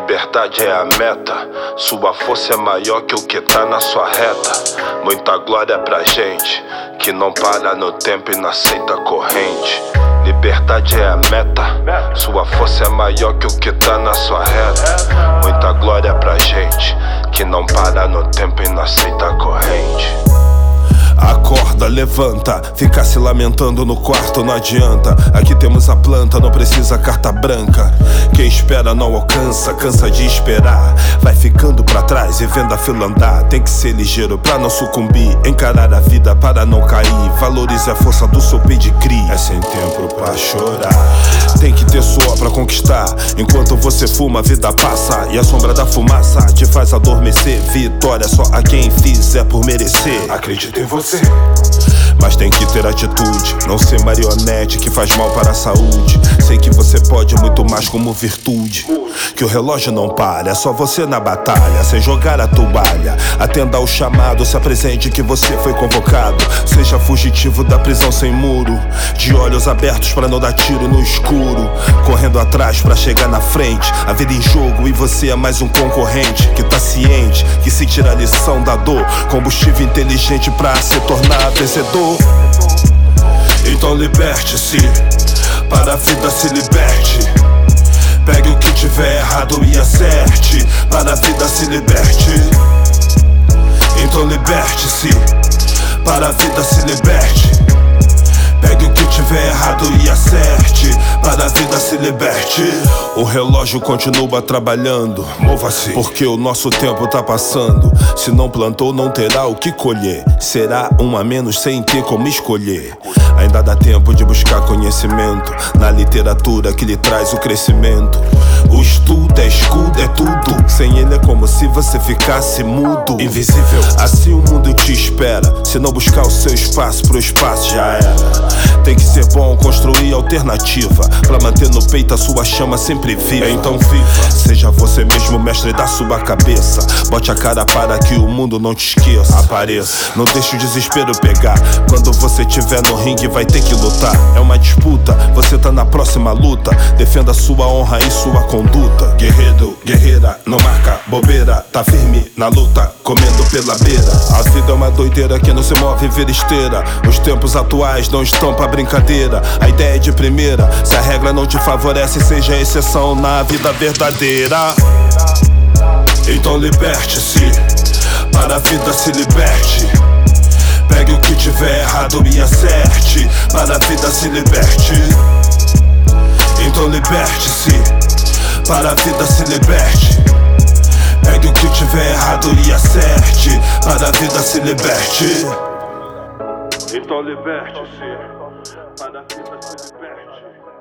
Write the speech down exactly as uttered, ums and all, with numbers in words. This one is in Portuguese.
Liberdade é a meta, sua força é maior que o que tá na sua reta. Muita glória pra gente que não para no tempo e não aceita a corrente. Liberdade é a meta, sua força é maior que o que tá na sua reta. Muita glória pra gente que não para no tempo e não aceita a corrente. Acorda, levanta, ficar se lamentando no quarto não adianta. Aqui temos a planta, não precisa carta branca. Quem espera não alcança, cansa de esperar. Vai ficando pra trás e vendo a fila andar. Tem que ser ligeiro pra não sucumbir, encarar a vida para não cair. Valorize a força do seu pedigree. É sem tempo pra chorar. Tem que ter suor pra conquistar. Enquanto você fuma, a vida passa e a sombra da fumaça te faz adormecer. Vitória só a quem fizer por merecer. Acredita em você, mas tem que ter atitude, não ser marionete que faz mal para a saúde. Sei que você pode muito mais como virtude, que o relógio não para, é só você na batalha, sem jogar a toalha. Atenda ao chamado, se apresente que você foi convocado. Seja fugitivo da prisão sem muro, de olhos abertos pra não dar tiro no escuro, correndo atrás pra chegar na frente. A vida em jogo e você é mais um concorrente que tá ciente que se tira a lição da dor, combustível inteligente pra se tornar vencedor. Então liberte-se, para a vida se liberte. Pegue o que tiver errado e acerte, para a vida se liberte. Então liberte-se, para a vida se liberte. Pegue o que tiver errado e acerte, para a vida se liberte. O relógio continua trabalhando, mova-se, porque o nosso tempo tá passando. Se não plantou, não terá o que colher. Será um a menos sem ter como escolher. Ainda dá tempo de buscar conhecimento na literatura que lhe traz o crescimento. O estudo é escudo, é tudo. Sem ele é como se você ficasse mudo, invisível. Assim o mundo te espera. Se não buscar o seu espaço, pro espaço já era. Tem que ser bom construir alternativa pra manter no peito a sua chama sempre viva. Então viva, seja você mesmo mestre da sua cabeça. Bote a cara para que o mundo não te esqueça. Apareça, não deixe o desespero pegar. Quando você tiver no ringue vai ter que lutar. É uma disputa, você tá na próxima luta. Defenda sua honra e sua conduta. Guerreiro, guerreira, não marca bobeira. Tá firme na luta, comendo pela beira. A vida é uma doideira que não se move vira esteira. Os tempos atuais não estão pra brincadeira. A ideia é de primeira, se a regra não te favorece, seja exceção na vida verdadeira. Então liberte-se, para a vida se liberte. Pegue o que tiver errado e acerte, para a vida se liberte. Então liberte-se, para a vida se liberte. Pegue o que tiver errado e acerte, para a vida se liberte. Então liberte-se, para a vida se liberte.